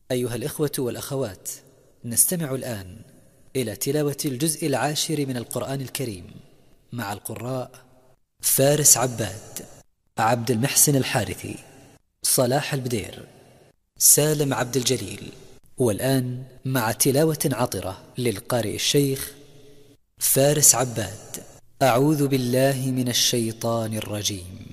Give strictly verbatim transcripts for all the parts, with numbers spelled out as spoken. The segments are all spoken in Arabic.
أيها الإخوة والأخوات، نستمع الآن إلى تلاوة الجزء العاشر من القرآن الكريم مع القراء فارس عباد، عبد المحسن الحارثي، صلاح البدير، سالم عبد الجليل. والآن مع تلاوة عطرة للقارئ الشيخ فارس عباد. أعوذ بالله من الشيطان الرجيم.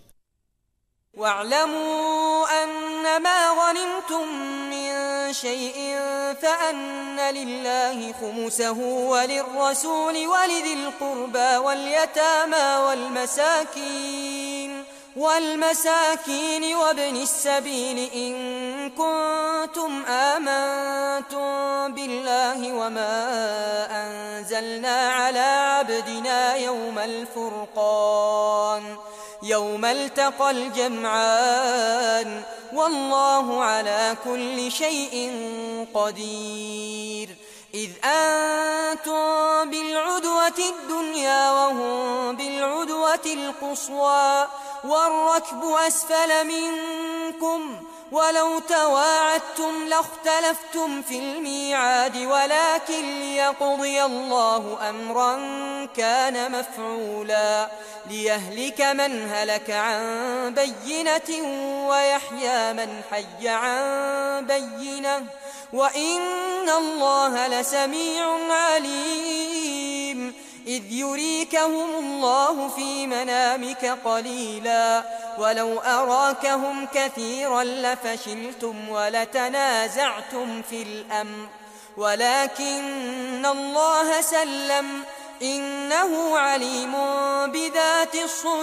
واعلموا أنما غنمتم من شيء فأن لله خمسه وللرسول ولذي القربى واليتامى والمساكين والمساكين وابن السبيل إن كنتم آمنتم بالله وما أنزلنا على عبدنا يوم الفرقان يوم التقى الجمعان والله على كل شيء قدير. إذ أنتم بالعدوة الدنيا وهم بالعدوة القصوى والركب أسفل منكم ولو تواعدتم لاختلفتم في الميعاد ولكن ليقضي الله أمرا كان مفعولا ليهلك من هلك عن بينة ويحيى من حي عن بينة وإن الله لسميع عليم. إذ يريكهم الله في منامك قليلا ولو أراكهم كثيرا لفشلتم ولتنازعتم في الأمر ولكن الله سلم إنه عليم بذات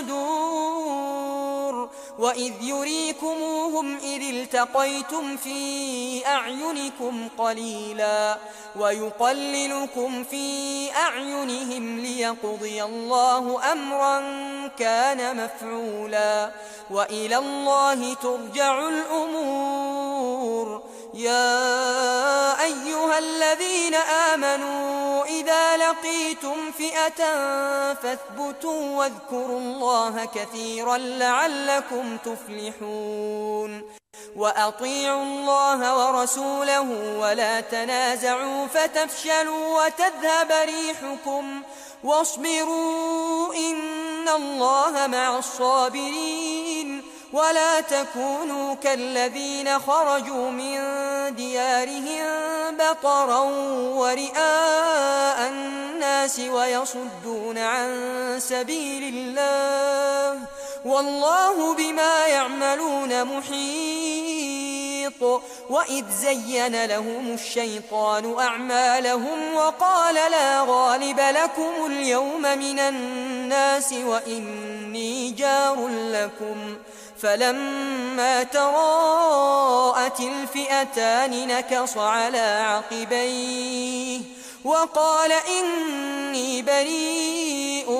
الصدور. وإذ يريكموهم إذ التقيتم في أعينكم قليلا ويقللكم في أعينهم ليقضي الله أمرا كان مفعولا وإلى الله ترجع الأمور. يا أيها الذين آمنوا إذا لقيتم فئة فاثبتوا واذكروا الله كثيرا لعلكم تفلحون. وأطيعوا الله ورسوله ولا تنازعوا فتفشلوا وتذهب ريحكم واصبروا إن الله مع الصابرين. ولا تكونوا كالذين خرجوا من ديارهم بطرا ورئاء الناس ويصدون عن سبيل الله والله بما يعملون محيط. وإذ زين لهم الشيطان أعمالهم وقال لا غالب لكم اليوم من الناس وإني جار لكم فلما تراءت الفئتان نكص على عقبيه وقال إني بريء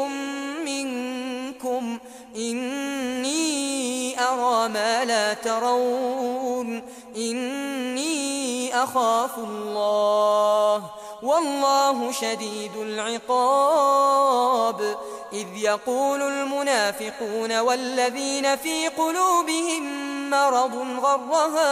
منكم إني أرى ما لا ترون إني أخاف الله والله شديد العقاب. إذ يقول المنافقون والذين في قلوبهم مرض غر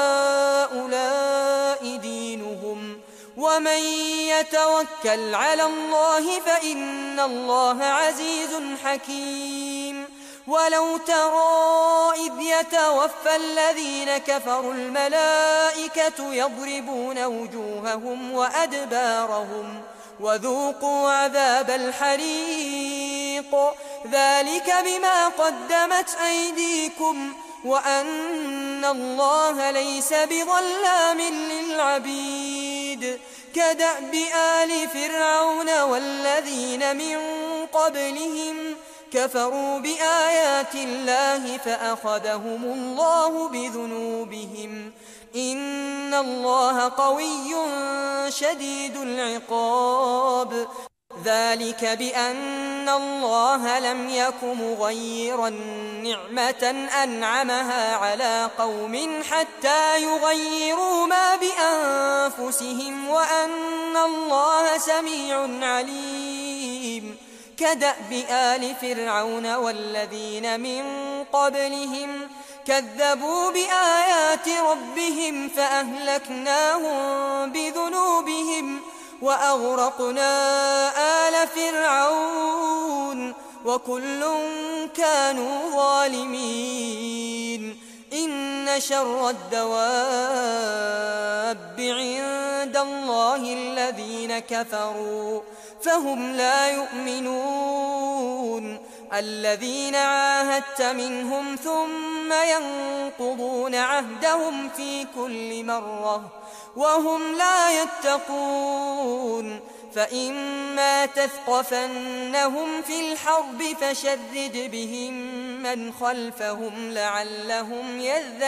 هؤلاء دينهم ومن يتوكل على الله فإن الله عزيز حكيم. ولو ترى إذ يتوفى الذين كفروا الملائكة يضربون وجوههم وأدبارهم وذوقوا عذاب الحريق ذلك بما قدمت أيديكم وأن الله ليس بظلام للعبيد. كدأب آل فرعون والذين من قبلهم كفروا بآيات الله فأخذهم الله بذنوبهم إن الله قوي شديد العقاب. ذلك بأن الله لم يك مغيرا نعمة أنعمها على قوم حتى يغيروا ما بأنفسهم وأن الله سميع عليم. كدأب آل فرعون والذين من قبلهم كذبوا بآيات ربهم فأهلكناهم بذنوبهم وأغرقنا آل فرعون وكل كانوا ظالمين إن شر الدواب عند الله الذين كفروا فهم لا يؤمنون الذين عاهدت منهم ثم ينقضون عهدهم في كل مرة وهم لا يتقون فإما تثقفنهم في الحرب فشرد بهم من خلفهم لعلهم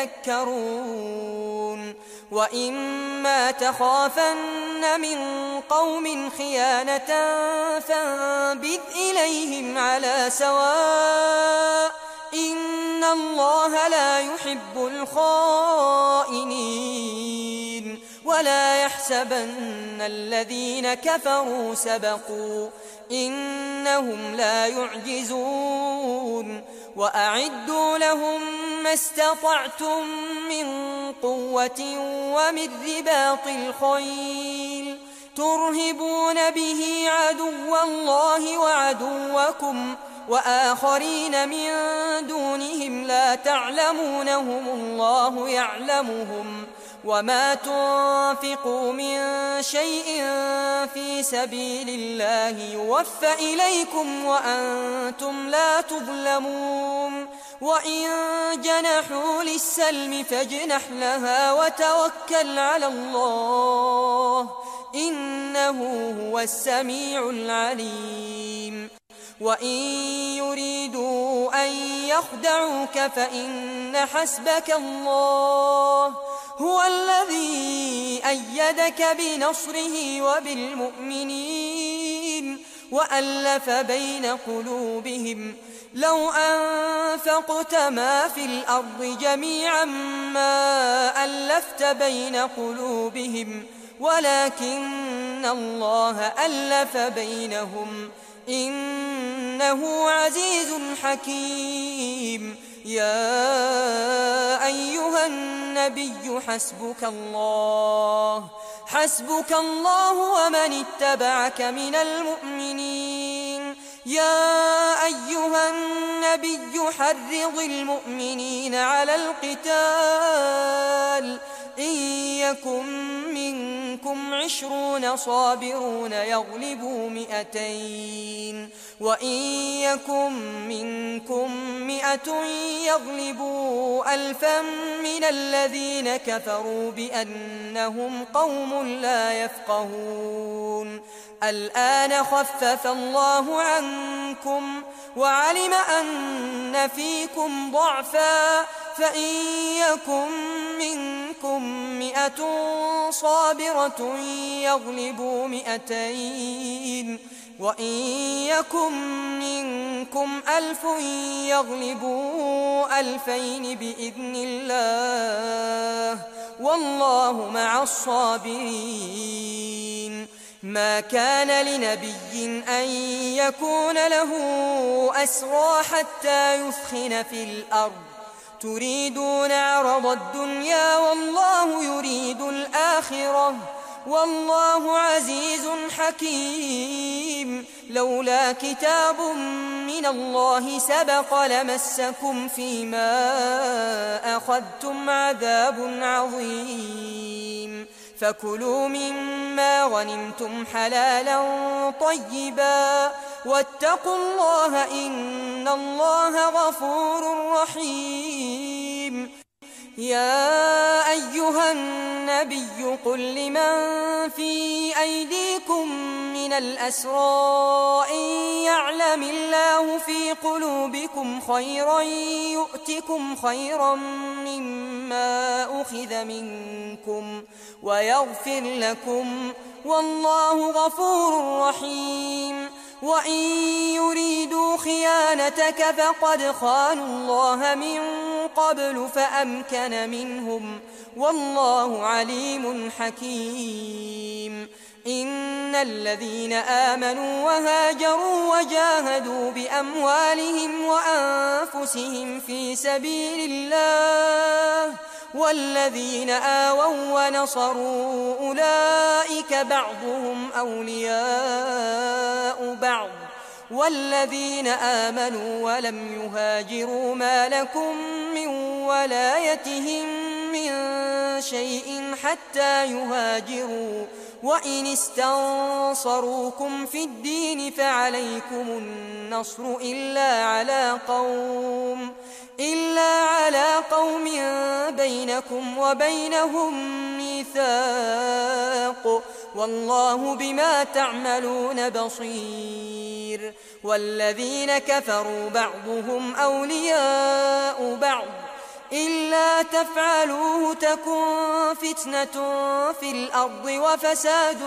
يذكرون وإما تخافن من قوم خيانة فانبذ إليهم على سواء إن الله لا يحب الخائنين ولا يحسبن الذين كفروا سبقوا إنهم لا يعجزون وأعدوا لهم ما استطعتم من قوة ومن رباط الخيل ترهبون به عدو الله وعدوكم وآخرين من دونهم لا تعلمونهم الله يعلمهم وما تنفقوا من شيء في سبيل الله يوفى إليكم وأنتم لا تظلمون وإن جنحوا للسلم فاجنح لها وتوكل على الله إنه هو السميع العليم وإن يريدوا أن يخدعوك فإن حسبك الله هو الذي أيدك بنصره وبالمؤمنين وألف بين قلوبهم لو أنفقت ما في الأرض جميعا ما ألفت بين قلوبهم ولكن الله ألف بينهم إنه عزيز حكيم يا أيها النبي حسبك الله حسبك الله ومن اتبعك من المؤمنين يا أيها النبي حرض المؤمنين على القتال إن يكن منكم عشرون صابرون يغلبوا مئتين وإن يكن منكم مئة يغلبوا ألفا من الذين كفروا بأنهم قوم لا يفقهون الآن خفف الله عنكم وعلم أن فيكم ضعفا فإن يكن منكم مئة صابرة يغلبوا مئتين وإن يكن منكم ألف يغلبوا ألفين بإذن الله والله مع الصابرين ما كان لنبي أن يكون له أسرى حتى يثخن في الأرض تريدون عرض الدنيا والله يريد الآخرة والله عزيز حكيم لولا كتاب من الله سبق لمسكم فيما أخذتم عذاب عظيم فكلوا مما غنمتم حلالا طيبا واتقوا الله إن الله غفور رحيم يا أيها النبي قل لمن في أيديكم من الأسرى إن يعلم الله في قلوبكم خيرا يؤتكم خيرا مما أخذ منكم ويغفر لكم والله غفور رحيم وإن يريدوا خيانتك فقد خانوا الله من قبل فأمكن منهم والله عليم حكيم إن الذين آمنوا وهاجروا وجاهدوا بأموالهم وأنفسهم في سبيل الله والذين آووا ونصروا أولئك بعضهم أولياء بعض والذين آمنوا ولم يهاجروا ما لكم من ولايتهم من شيء حتى يهاجروا وإن استنصروكم في الدين فعليكم النصر إلا على قوم إلا على قوم بينكم وبينهم ميثاق والله بما تعملون بصير والذين كفروا بعضهم أولياء بعض إلا تفعلوه تكن فتنة في الأرض وفساد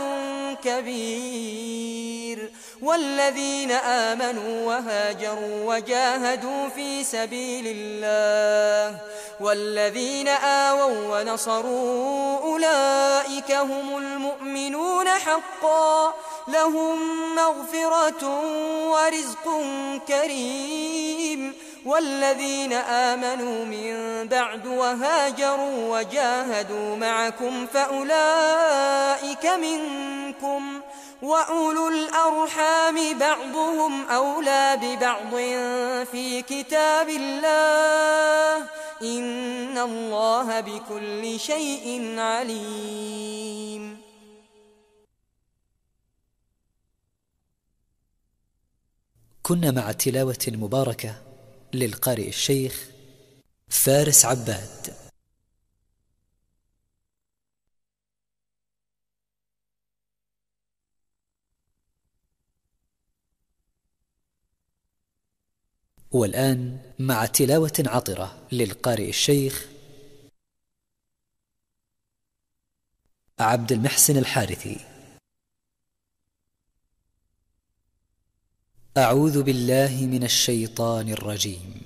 كبير والذين آمنوا وهاجروا وجاهدوا في سبيل الله والذين آووا ونصروا أولئك هم المؤمنون حقا لهم مغفرة ورزق كريم والذين آمنوا من بعد وهاجروا وجاهدوا معكم فأولئك منكم وأولو الأرحام بعضهم أولى ببعض في كتاب الله إن الله بكل شيء عليم. كنا مع التلاوة المباركة للقارئ الشيخ فارس عباد. والآن مع تلاوة عطرة للقارئ الشيخ عبد المحسن الحارثي. أعوذ بالله من الشيطان الرجيم.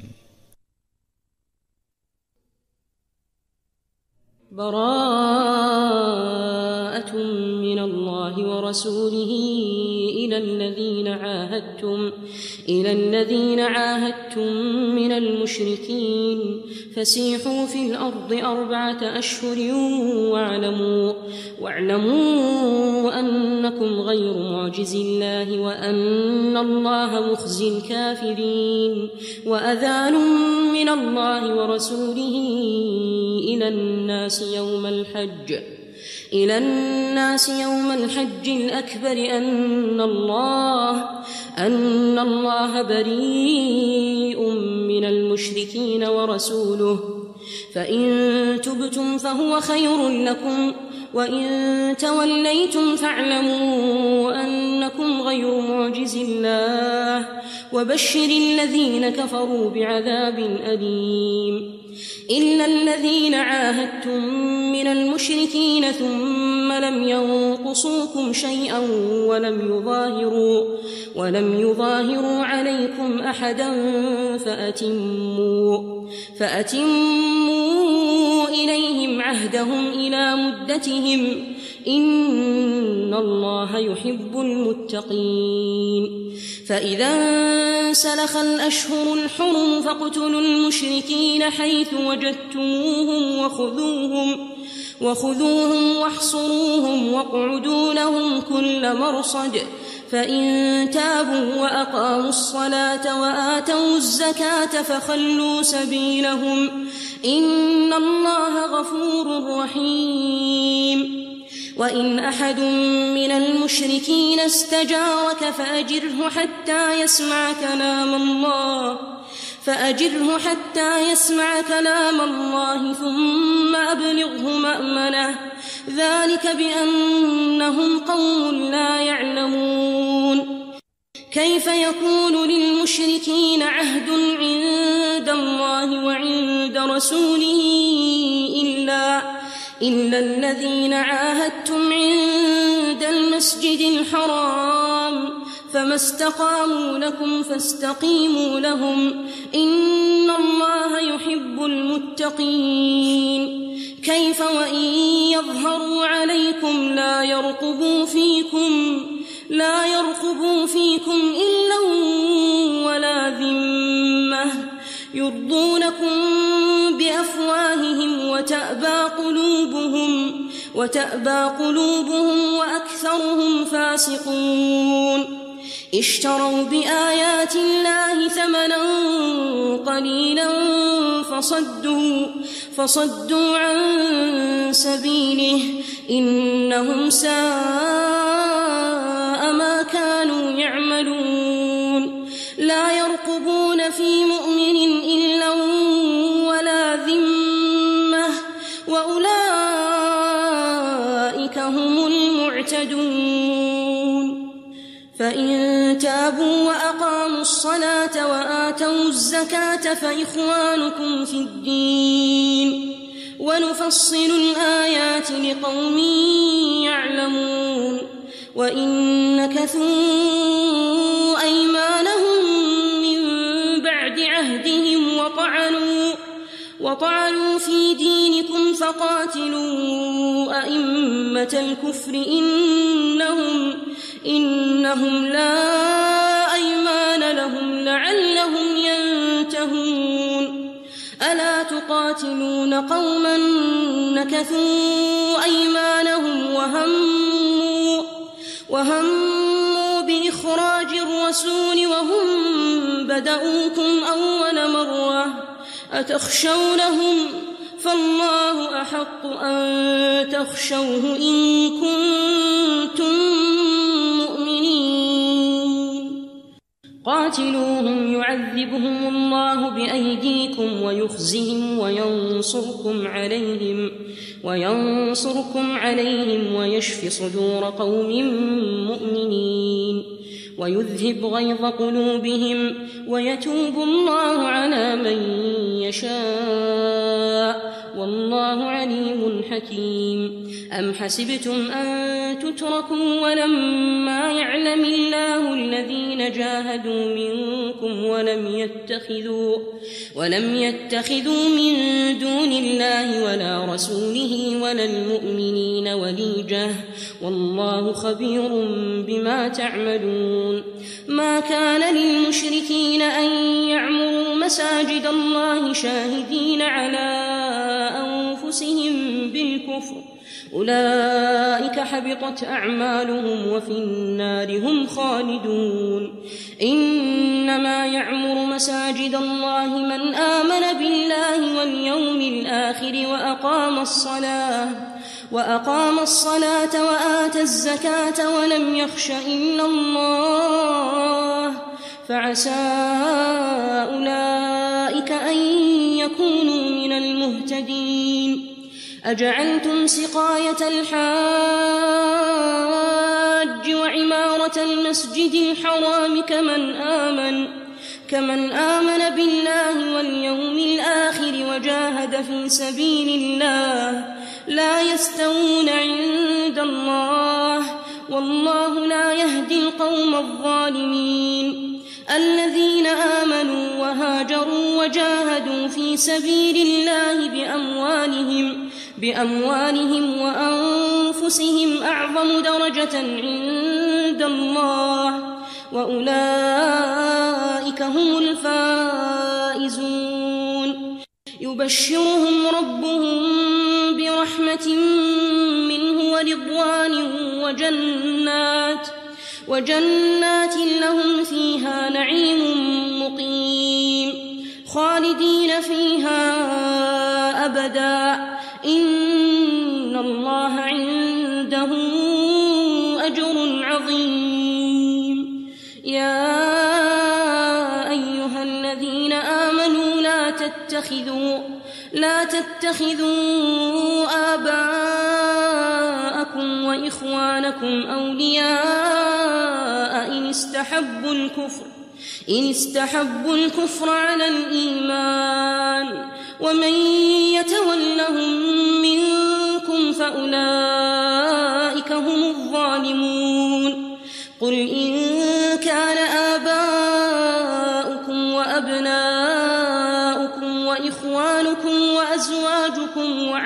براءة من الله ورسوله إلى الذين عاهدتم إلى الذين عاهدتم من المشركين فسيحوا في الأرض أربعة أشهر واعلموا واعلموا أنكم غير معجز الله وأن الله مخزي الكافرين وأذان من الله ورسوله إلى الناس يوم الحج إلى الناس يوم الحج الأكبر أن الله أن الله بريء من المشركين ورسوله فإن تبتم فهو خير لكم وإن توليتم فاعلموا أنكم غير معجز الله وبشر الذين كفروا بعذاب أليم. إلا الذين عاهدتم من المشركين ثم لم ينقصوكم شيئا ولم يظاهروا ولم يظاهروا عليكم أحدا فأتموا فأتموا إليهم عهدهم إلى مدتهم إن الله يحب المتقين. فإذا انسلخ الأشهر الحرم فاقتلوا المشركين حيث وجدتموهم وخذوهم وخذوهم واحصروهم واقعدوا لهم كل مرصد فإن تابوا وأقاموا الصلاة وآتوا الزكاة فخلوا سبيلهم إن الله غفور رحيم. وإن أحد من المشركين استجارك فأجره حتى يسمع كلام الله فأجره حتى يسمع كلام الله ثم أبلغه مأمنه ذلك بأنهم قوم لا يعلمون. كيف يكون للمشركين عهد عند الله وعند رسوله إلا إلا الذين عاهدتم عند المسجد الحرام فما استقاموا لكم فاستقيموا لهم إن الله يحب المتقين كيف وإن يظهروا عليكم لا يرقبوا فيكم لا يرقبوا فيكم إلا ولا ذمة يرضونكم بأفواههم وتأبى قلوبهم وتأبى قلوبهم وأكثرهم فاسقون اشتروا بآيات الله ثمنا قليلا فصدوا فصدوا عن سبيله إنهم ساء ما كانوا يعملون لا يرقبون في مؤمن إلا ولا ذمة وأولئك هم المعتدون فإن تابوا وأقاموا الصلاة وآتوا الزكاة فإخوانكم في الدين ونفصل الآيات لقوم يعلمون وإن نكثوا أيمانهم من بعد عهدهم وطعنوا وطعنوا في دينكم فقاتلوا أئمة الكفر إنهم إنهم لا أيمان لهم لعلهم ينتهون ألا تقاتلون قوما نكثوا أيمانهم وهموا وهموا بإخراج الرسول وهم بدؤوكم أول مرة أتخشونهم فالله أحق أن تخشوه إن كنتم مؤمنين قاتلوهم يعذبهم الله بأيديكم ويخزهم وينصركم عليهم وينصركم عليهم ويشف صدور قوم مؤمنين ويذهب غيظ قلوبهم ويتوب الله على من يشاء والله عليم حكيم أم حسبتم أن تتركوا ولما يعلم الله الذين جاهدوا منكم ولم يتخذوا ولم يتخذوا من دون الله ولا رسوله ولا المؤمنين وليجة والله خبير بما تعملون ما كان للمشركين أن يعمروا مساجد الله شاهدين على أنفسهم بالكفر أولئك حبطت أعمالهم وفي النار هم خالدون إنما يعمر مساجد الله من آمن بالله واليوم الآخر وأقام الصلاة وأقام الصلاة وآتى الزكاة ولم يخش إلا الله فعسى أولئك أن يكونوا من المهتدين أجعلتم سقاية الحاج وعمارة المسجد الحرام كمن آمن كمن آمن بالله واليوم الآخر وجاهد في سبيل الله لا يستوون عند الله والله لا يهدي القوم الظالمين الذين آمنوا وهاجروا وجاهدوا في سبيل الله بأموالهم بأموالهم وأنفسهم أعظم درجة عند الله وأولئك هم الفائزون يبشرهم ربهم برحمة منه ورضوان وجنات وجنات لهم فيها نعيم مقيم خالدين فيها أبدا إن الله عنده أجر عظيم يا أيها الذين آمنوا لا تتخذوا لا تتخذوا آباءكم وإخوانكم أولياء إن استحبوا الكفر إن استحبوا الكفر على الإيمان ومن يتولهم منكم فأولئك هم الظالمون قل إن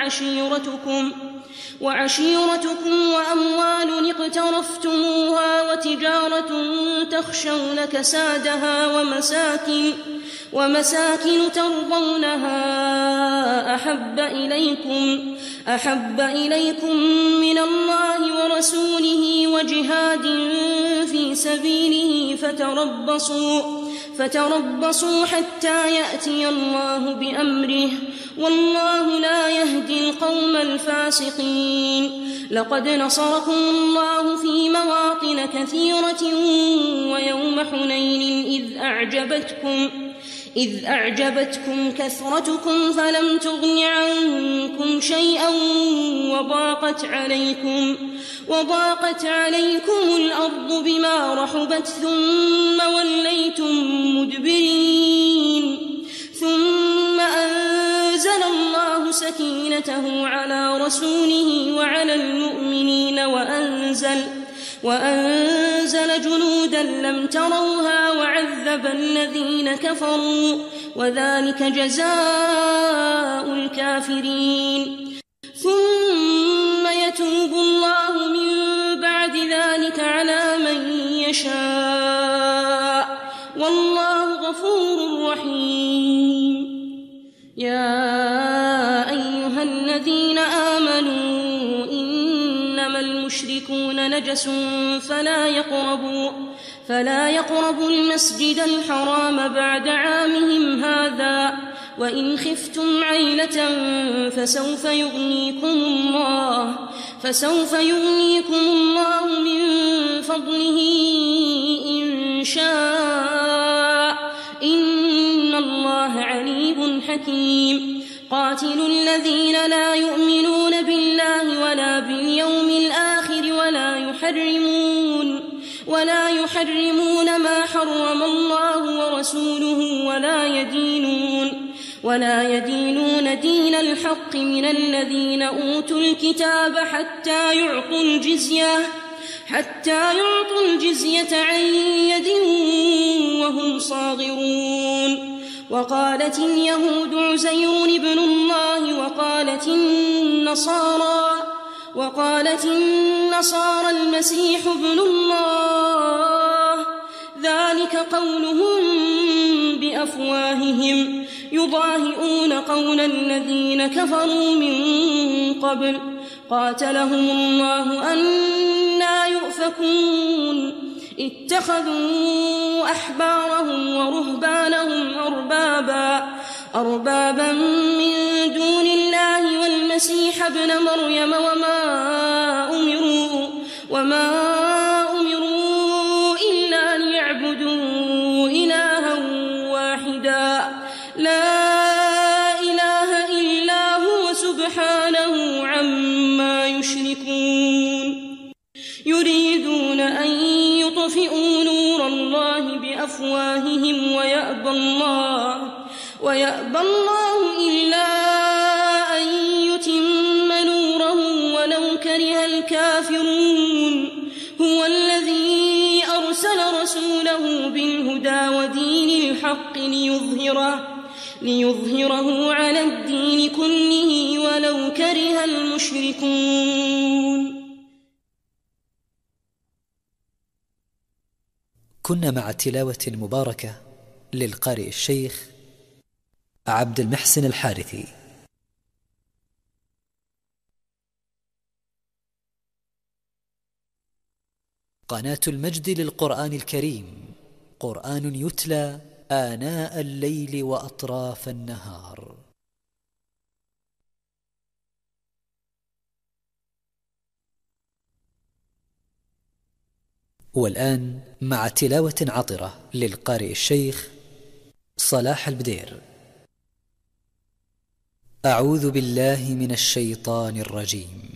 وعشيرتكم وعشيرتكم وأموال اقترفتموها وتجارة تخشون كسادها ومساكن ومساكن ترضونها أحب إليكم أحب إليكم من الله ورسوله وجهاد في سبيله فتربصوا فتربصوا حتى يأتي الله بأمره والله لا يهدي القوم الفاسقين. لقد نصركم الله في مواطن كثيرة ويوم حنين إذ أعجبتكم إذ أعجبتكم كثرتكم فلم تغن عنكم شيئا وضاقت عليكم وضاقت عليكم الأرض بما رحبت ثم وليتم مدبرين ثم أنزل الله سكينته على رسوله وعلى المؤمنين وأنزل وأنزل جنودا لم تروها وعذب الذين كفروا وذلك جزاء الكافرين. ثم يتوب الله من بعد ذلك على من يشاء والله غفور رحيم. يا أيها الذين آمنوا إنما المشركون نجس فلا يقربوا فلا يقربوا المسجد الحرام بعد عامهم هذا وإن خفتم عيلة فسوف يغنيكم الله فسوف يغنيكم الله من فضله إن شاء إن الله عليم حكيم. قاتلوا الذين لا يؤمنون بالله ولا باليوم الآخر ولا يحرمون ولا يحرمون ما حرم الله ورسوله ولا يدينون ولا يدينون دين الحق من الذين أوتوا الكتاب حتى يعطوا الجزية حتى يعطوا الجزية عن يد وهم صاغرون. وقالت اليهود عزير ابن الله وقالت النصارى وقالت النصارى المسيح ابن الله ذلك قولهم بأفواههم يضاهئون قول الذين كفروا من قبل قاتلهم الله أنى يؤفكون. اتخذوا أحبارهم ورهبانهم أربابا أربابا من دون الله والمسيح ابن مريم وما أمروا وما أمروا إلا ليعبدوا إلها واحدا لا إله إلا هو سبحانه عما يشركون. يريدون أن يطفئوا نور الله بأفواههم ويأبى الله ويأبى الله إلا أن يتم نوره ولو كره الكافرون. هو الذي أرسل رسوله بالهدى ودين الحق ليظهره ليظهره على الدين كله ولو كره المشركون. كنا مع التلاوة المباركة للقارئ الشيخ عبد المحسن الحارثي. قناة المجد للقرآن الكريم، قرآن يتلى آناء الليل وأطراف النهار. والآن مع تلاوة عطرة للقارئ الشيخ صلاح البدير. أعوذ بالله من الشيطان الرجيم.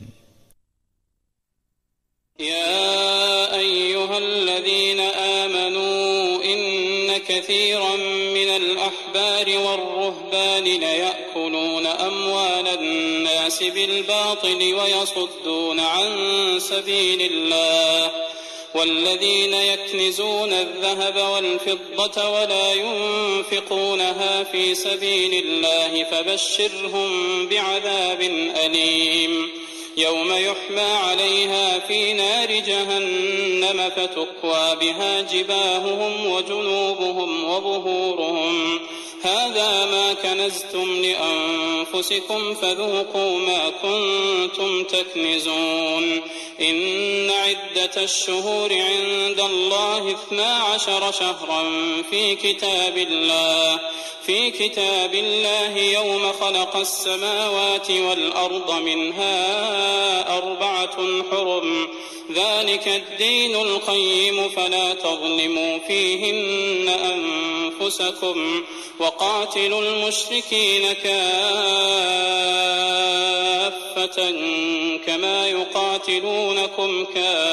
يا أيها الذين آمنوا إن كثيرا من الأحبار والرهبان ليأكلون أموال الناس بالباطل ويصدون عن سبيل الله والذين يكنزون الذهب والفضة ولا ينفقونها في سبيل الله فبشرهم بعذاب أليم يوم يحمى عليها في نار جهنم فتكوى بها جباههم وجنوبهم وظهورهم هذا ما كنزتم لأنفسكم فذوقوا ما كنتم تكنزون إن عدة الشهور عند الله اثنا عشر شهرا في كتاب الله في كتاب الله يوم خلق السماوات والأرض منها أربعة حرم ذلك الدين القيم فلا تظلموا فيهن أنفسكم وقاتلوا المشركين كافة كما يقاتلونكم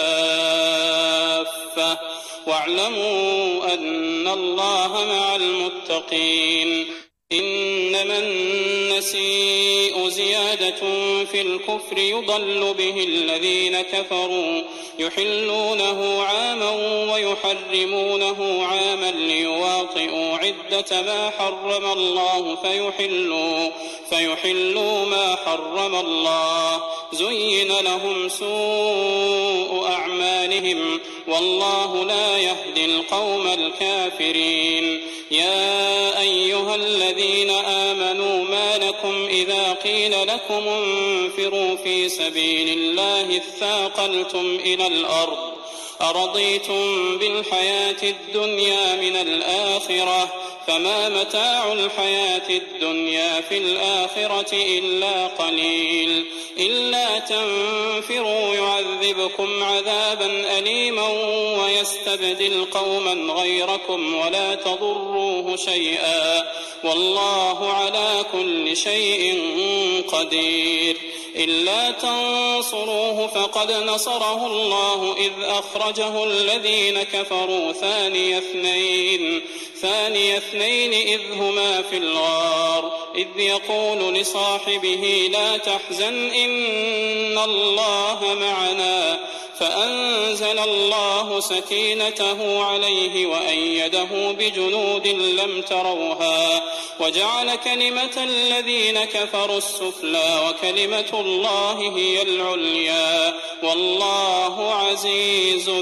كافة واعلموا أن الله مع المتقين إنما النسيء زيادة في الكفر يضل به الذين كفروا يحلونه عاما ويحرمونه عاما ليواطئوا عدة ما حرم الله فيحلوا, فيحلوا ما حرم الله زين لهم سوء أعمالهم والله لا يهدي القوم الكافرين يا أيها الذين آمنوا ما لكم إذا قيل لكم انفروا في سبيل الله اثاقلتم إلى الأرض أرضيتم بالحياة الدنيا من الآخرة فما متاع الحياة الدنيا في الآخرة إلا قليل إلا تنفروا يعذبكم عذابا أليما ويستبدل قوما غيركم ولا تضروه شيئا والله على كل شيء قدير إلا تنصروه فقد نصره الله إذ أخرجه الذين كفروا ثاني اثنين ثاني اثنين إذ هما في الغار إذ يقول لصاحبه لا تحزن إن الله معنا فأنزل الله سكينته عليه وأيده بجنود لم تروها وجعل كلمة الذين كفروا السفلى وكلمة الله هي العليا والله عزيز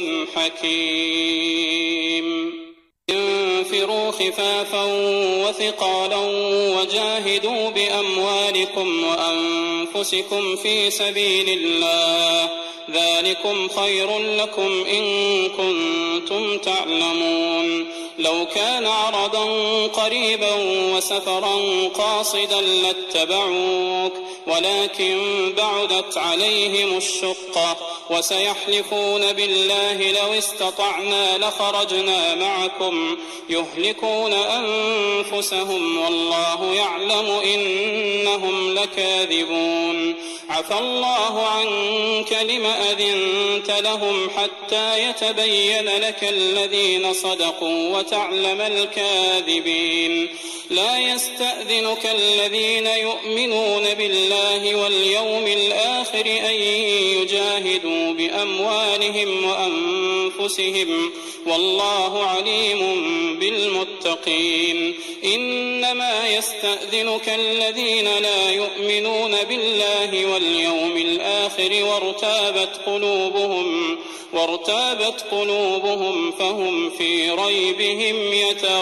حكيم انفروا خفافا وثقالا وجاهدوا بأموالكم وأنفسكم في سبيل الله ذلكم خير لكم إن كنتم تعلمون لو كان عرضا قريبا وسفرا قاصدا لاتبعوك ولكن بعدت عليهم الشقة وسيحلفون بالله لو استطعنا لخرجنا معكم يهلكون أنفسهم والله يعلم إنهم لكاذبون عفى الله عنك لم أذنت لهم حتى يتبين لك الذين صدقوا وتعلم الكاذبين لا يستأذنك الذين يؤمنون بالله واليوم الآخر أن يجاهدوا بأموالهم وأنفسهم والله عليم بالمتقين إنما يستأذنك الذين لا يؤمنون بالله واليوم الآخر وارتابت قلوبهم وارتابت قلوبهم فهم في ريبهم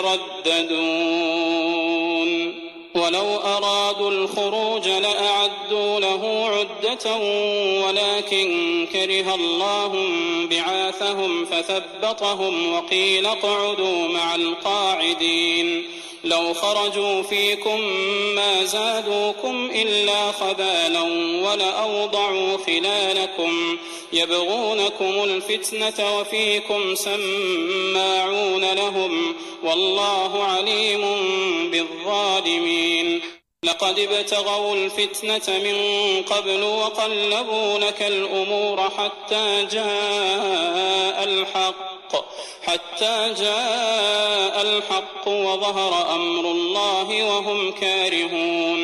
يترددون ولو أرادوا الخروج لأعدوا له عدة ولكن كره الله بعاثهم فثبطهم وقيل اقعدوا مع القاعدين لو خرجوا فيكم ما زادوكم إلا خبالا ولأوضعوا خلالكم يبغونكم الفتنة وفيكم سماعون لهم والله عليم بالظالمين لقد ابتغوا الفتنة من قبل وقلبوا لك الأمور حتى جاء الحق حتى جاء الحق وظهر أمر الله وهم كارهون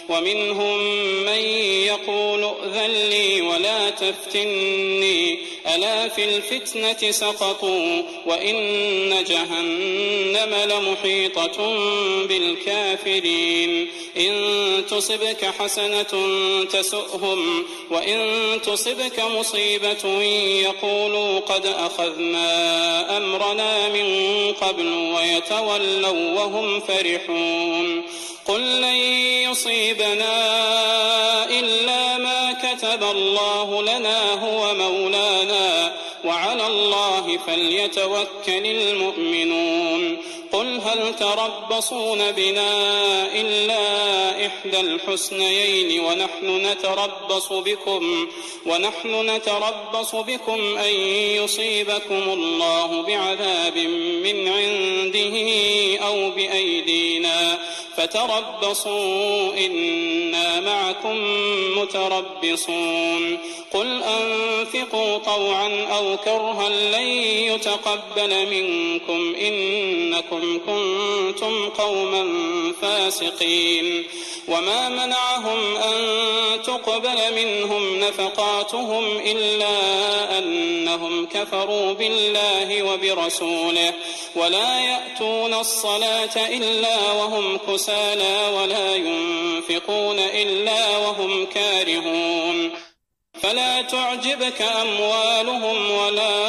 ومنهم من يقول ائذن لي ولا تفتني ألا في الفتنة سقطوا وإن جهنم لمحيطة بالكافرين إن تصبك حسنة تسؤهم وإن تصبك مصيبة يقولوا قد أخذنا أمرنا من قبل ويتولوا وهم فرحون قل لن يصيبنا إلا ما كتب الله لنا هو مولانا وعلى الله فليتوكل المؤمنون قل هل تربصون بنا إلا إحدى الحسنيين ونحن نتربص بكم ونحن نتربص بكم أن يصيبكم الله بعذاب من عنده أو بأيدينا فتربصوا إنا معكم متربصون قل أنفقوا طوعا أو كرها لن يتقبل منكم إنكم كنتم قوما فاسقين وما منعهم أن تقبل منهم نفقاتهم إلا أنهم كفروا بالله وبرسوله ولا يأتون الصلاة إلا وهم كسالى ولا ينفقون إلا وهم كارهون فلا تعجبك أموالهم ولا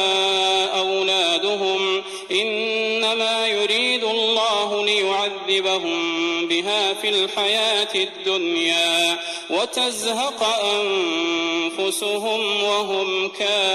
أولادهم إنما يريد الله ليعذبهم بها في الحياة الدنيا وتزهق أنفسهم وهم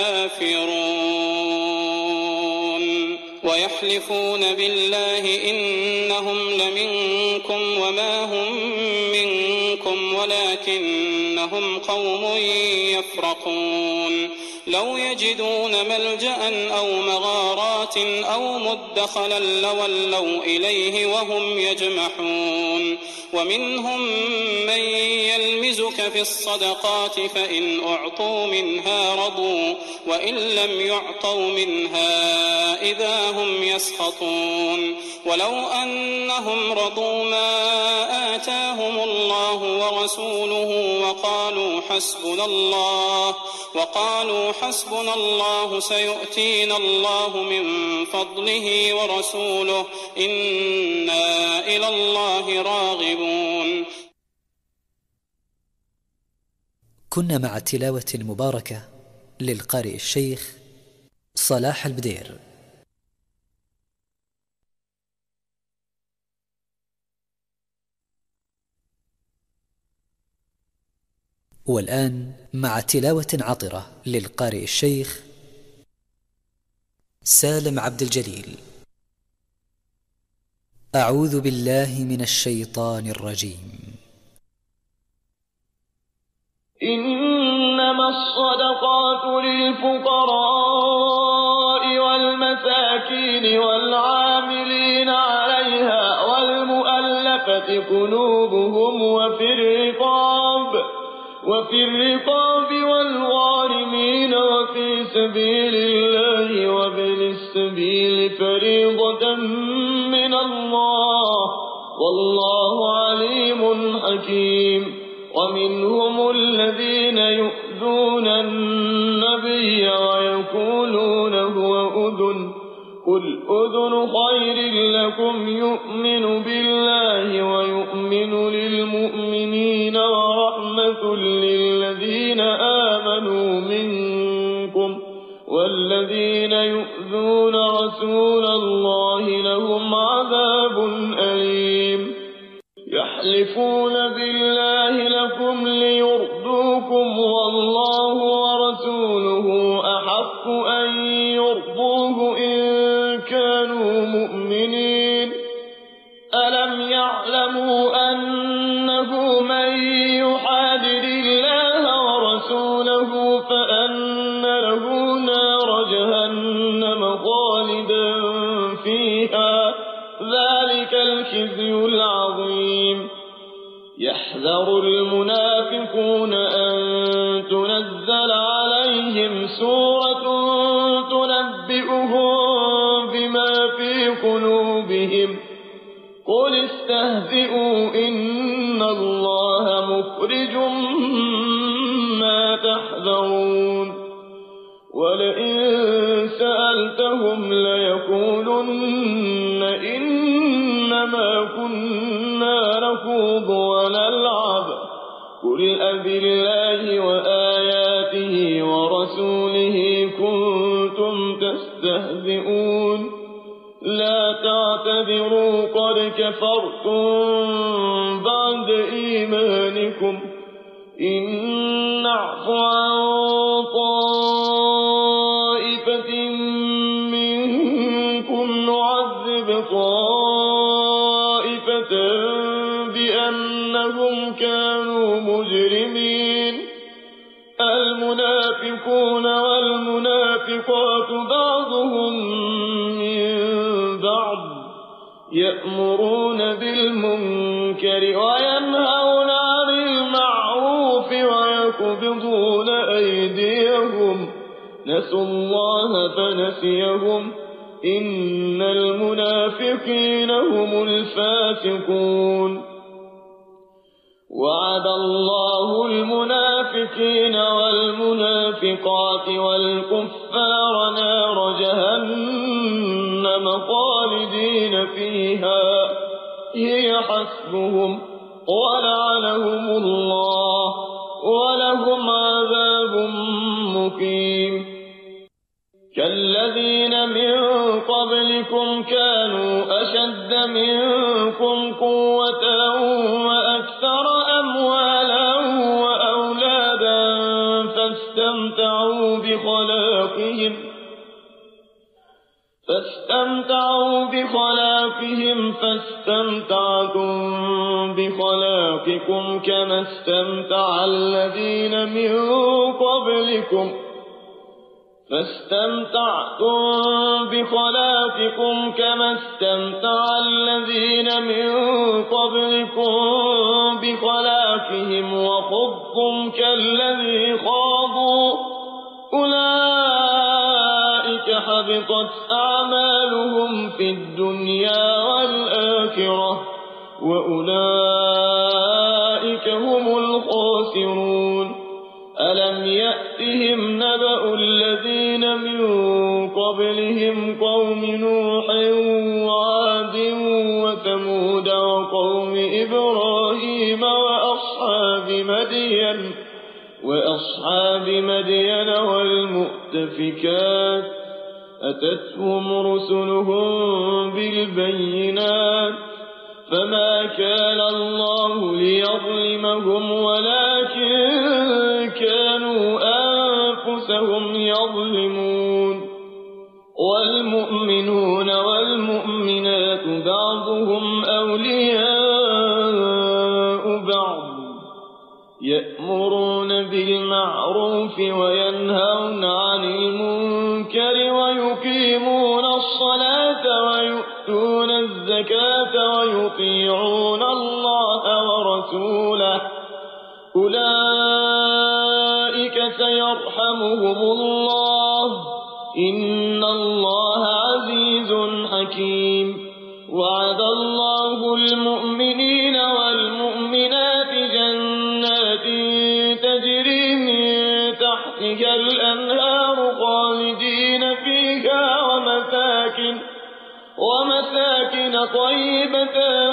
كافرون ويحلفون بالله إنهم لمنكم وما هم منكم ولكنهم قوم يفرقون لو يجدون ملجأ أو مغارات أو مدخلا لولوا إليه وهم يجمحون ومنهم من يلمزك في الصدقات فإن أعطوا منها رضوا وإن لم يعطوا منها إذا هم يسخطون ولو أنهم رضوا ما آتاهم الله ورسوله وقالوا حسبنا الله وقالوا حسبنا الله سيؤتينا الله من فضله ورسوله إنا إلى الله راغبون. كنا مع التلاوة المباركة للقارئ الشيخ صلاح البدير. والآن مع تلاوة عطرة للقارئ الشيخ سالم عبد الجليل. أعوذ بالله من الشيطان الرجيم. إنما الصدقات للفقراء والمساكين والعاملين عليها والمؤلفة قلوبهم وفي الرقاب وفي الرقاب والغارمين وفي سبيل الله وابن السبيل فريضة من الله والله عليم حكيم. ومنهم الذين يؤذون النبي ويقولون هو أذن قل أذن خير لكم يؤمن بالله ويؤمن للمؤمنين ورحمة للذين آمنوا منكم والذين يؤذون رسول الله لهم عذاب أليم. يحلفون بالله لكم ليرضوكم والله ورسوله أحق أن يرضوه إن كانوا مؤمنين. ألم يعلموا أنه من يحادد الله ورسوله فأن له نار جهنم خالدا فيها ذلك الخزي العظيم. يحذر المنافقون أن تنزل عليهم سورة تنبئهم بما في قلوبهم قل استهزئوا إن الله يحذرون ولئن سألتهم ليقولن إنما كنا نخوض ونلعب قل أبالله وآياته ورسوله كنتم تستهزئون لا تعتذروا قد كفرتم بعد إيمانكم إن نعف عن طائفة منكم نعذب طائفة بأنهم كانوا مجرمين المنافقون والمنافقات بعضهم من بعض يأمرون بالمنكر وينهون عن المعروف ويقبضون أيديهم نسوا الله فنسيهم إن المنافقين هم الفاسقون وعد الله المنافقين والمنافقات والكفار نار جهنم خالدين فيها هي حسبهم ولعنهم الله ولهم عذاب مقيم كالذين من قبلكم كانوا أشد منكم قوة وأكثر أموالا وأولادا فاستمتعوا بخلاقهم فاستمتعوا بخلاقهم فاستمتعتم بخلاقكم كما استمتع الذين من قبلكم فاستمتعتم بخلاقكم كما استمتع الذين من قبلكم بخلاقهم وخضتم كالذي خاضوا أولئك حبطت أعمالهم في الدنيا والآخرة وأولئك هم الخاسرون ألم يأتهم نبأ الذين من قبلهم قوم نوح وعاد وثمود وقوم إبراهيم وأصحاب مدين وأصحاب مدين والمؤتفكات أتتهم رسلهم بالبينات فما كان الله ليظلمهم ولكن كانوا أنفسهم يظلمون والمؤمنون والمؤمنات بعضهم أولياء بعض يأمرون بالمعروف وينهون عن المنكر ويقيمون الصلاة ويؤتون الزكاة ويطيعون الله ورسوله أولئك سيرحمهم الله إن الله عزيز حكيم وعد الله المؤمنين والمؤمنات جنات تجري من تحتها الأنهار خالدين فيها ومساكن ومساكن طيبة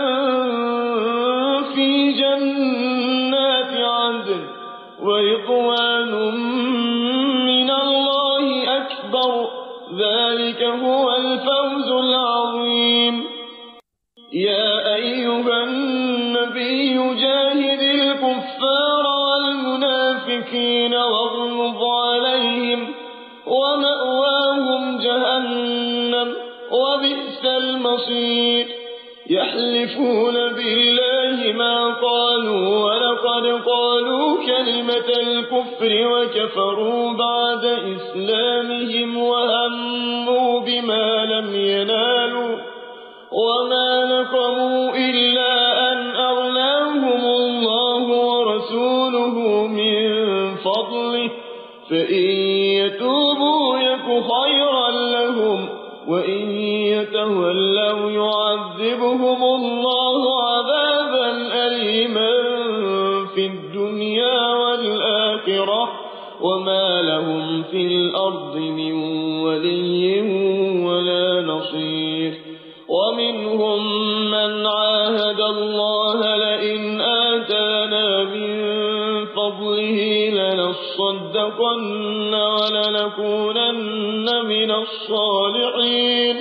في جنات عدن ورضوان من الله أكبر ذلك هو الفوز العظيم يا أيها النبي جاهد الكفار والمنافقين واغلظ عليهم ومأواهم جهنم وبئس المصير يحلفون بالله ما قالوا ولقد قالوا كلمة الكفر وكفروا بعد إسلامهم وهموا بما لم ينالوا وما نقموا إلا أن أغناهم الله ورسوله من فضله فإن يتوبوا يك خيرا لهم وإن يتولوا يعذبهم الله عذابا أليما في الدنيا والآخرة وما لهم في الأرض من ولي ولا نصير ومنهم من عاهد الله لئن آتانا من فضله لنصدقن ولنكونن من الصالحين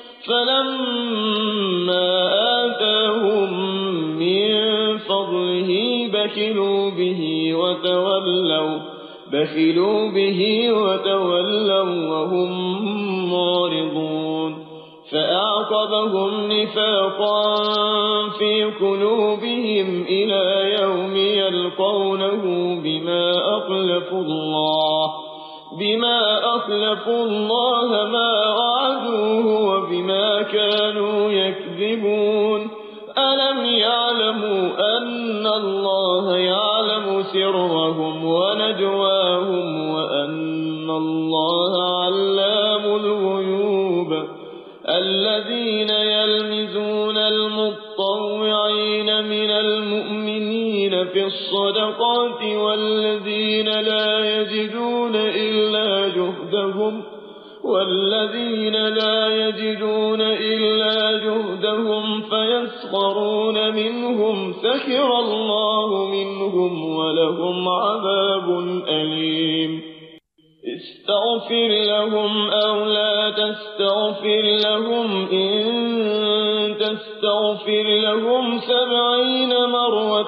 فلما آتاهم من فضله بخلوا به وتولوا بخلوا به وتولوا وهم معرضون فأعقبهم نفاقا في قلوبهم إلى يوم يلقونه بما أخلفوا الله بما أخلفوا الله ما وعدوه وبما كانوا يكذبون ألم يعلموا أن الله يعلم سرهم ونجواهم وأن الله علام الغيوب الذين يلمزون المطوعين من المؤمنين في الصدقات والذين لا يجدون إلا جهدهم والذين لا يجدون إلا جهدهم فيسخرون منهم سخر الله منهم ولهم عذاب أليم استغفر لهم أو لا تستغفر لهم إن تستغفر لهم سبعين مرة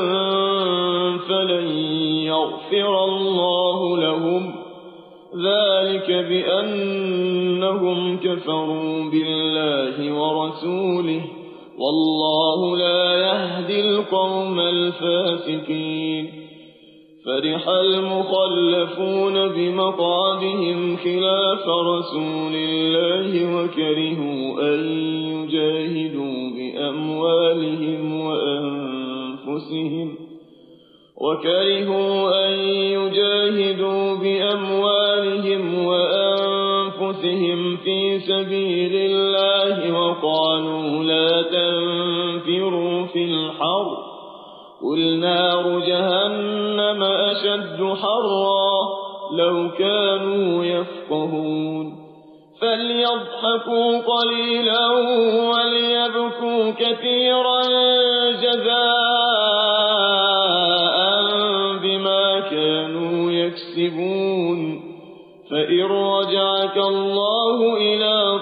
فلن يغفر الله لهم ذلك بأنهم كفروا بالله ورسوله والله لا يهدي القوم الفاسقين فرح المخلفون بمقعدهم خلاف رسول الله وكرهوا أن يجاهدوا بأموالهم وأنفسهم وكرهوا أن يجاهدوا بأموالهم وأنفسهم في سبيل الله وقالوا لا تنفروا في الحر قل نار جهنم أشد حرا لو كانوا يفقهون فليضحكوا قليلا وليبكوا كثيرا جزاء بما كانوا يكسبون فإن رجعك الله إلى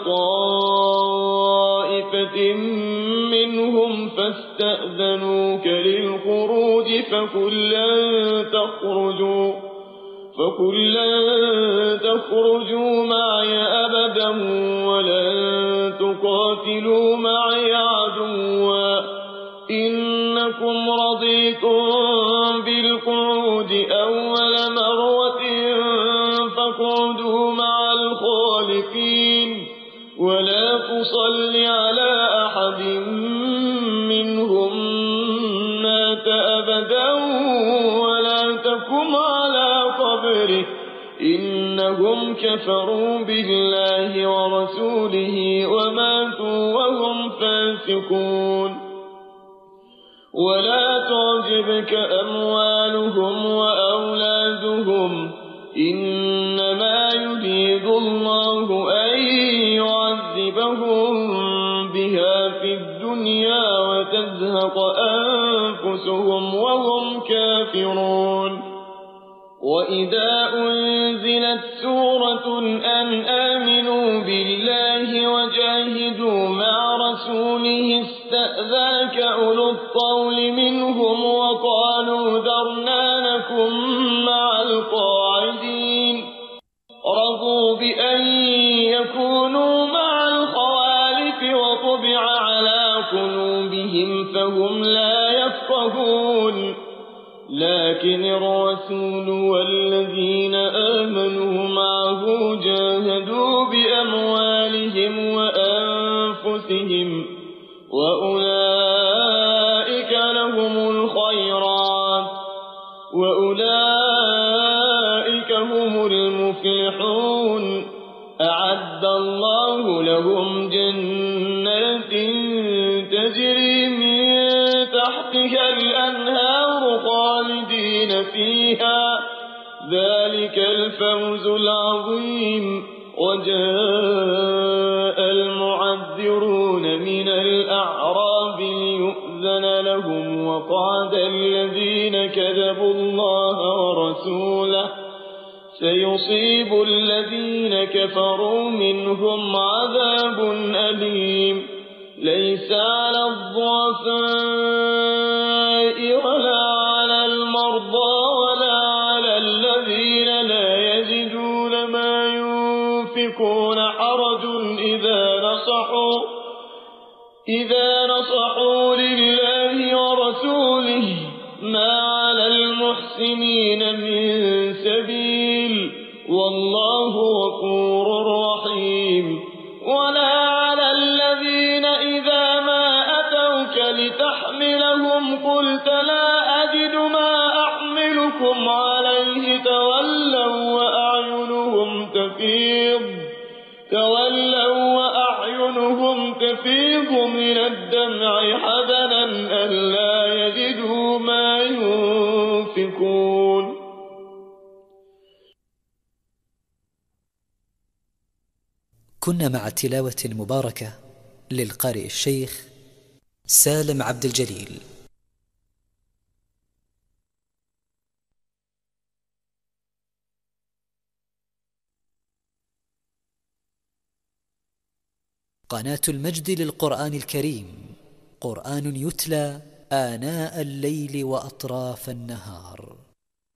طائفة منهم فاستأذنوك للخروج فقل لن تخرجوا فقل لن تخرجوا معي أبدا ولن تقاتلوا معي عدوا إنكم رضيتم بالقعود أول مرة فاقعدوا مع الخالفين ولا تصل على أحد منهم مات أبدا ولا تقم على قبره إنهم كفروا بالله ورسوله وماتوا وهم فاسقون ولا تعجبك أموالهم وأولادهم إنما يريد الله أن يعذبهم بها في الدنيا وتزهق أنفسهم وهم كافرون وإذا أنزلت سورة أن آمنوا بالله وجاهدوا مع رسوله استأذنك أولو الطول منهم وقالوا ذرنا نكن مع القاعدين رضوا بأن يكونوا مع الخوالف وطبع على قلوبهم فهم لا يفقهون لكن الرسول والذين آمنوا معه جاهدوا بأموالهم وأنفسهم وأولئك لهم الخيرات وأولئك هم المفلحون أعد الله لهم جنات تجري من تحتها الأنهار خالدين فيها ذلك الفوز العظيم. وجاء المعذرون من الأعراب ليؤذن لهم وقعد الذين كذبوا الله ورسوله سيصيب الذين كفروا منهم عذاب أليم. ليس على الضعفاء ولا على المرضى ولا على الذين لا يجدون ما ينفقون حرج إذا نصحوا إذا نصحوا لله ورسوله ما على المحسنين من سبيل والله غفور رحيم. ولا على الذين إذا ما أتوك لتحملهم قلت لا أجد ما أحملكم عليه تولوا وأعينهم تفيض تولوا وأعينهم تفيض من الدمع حزنا ألا يجدوا ما ينفقون. كنا مع التلاوة المباركة للقارئ الشيخ سالم عبد الجليل. قناة المجد للقرآن الكريم، قرآن يتلى آناء الليل وأطراف النهار.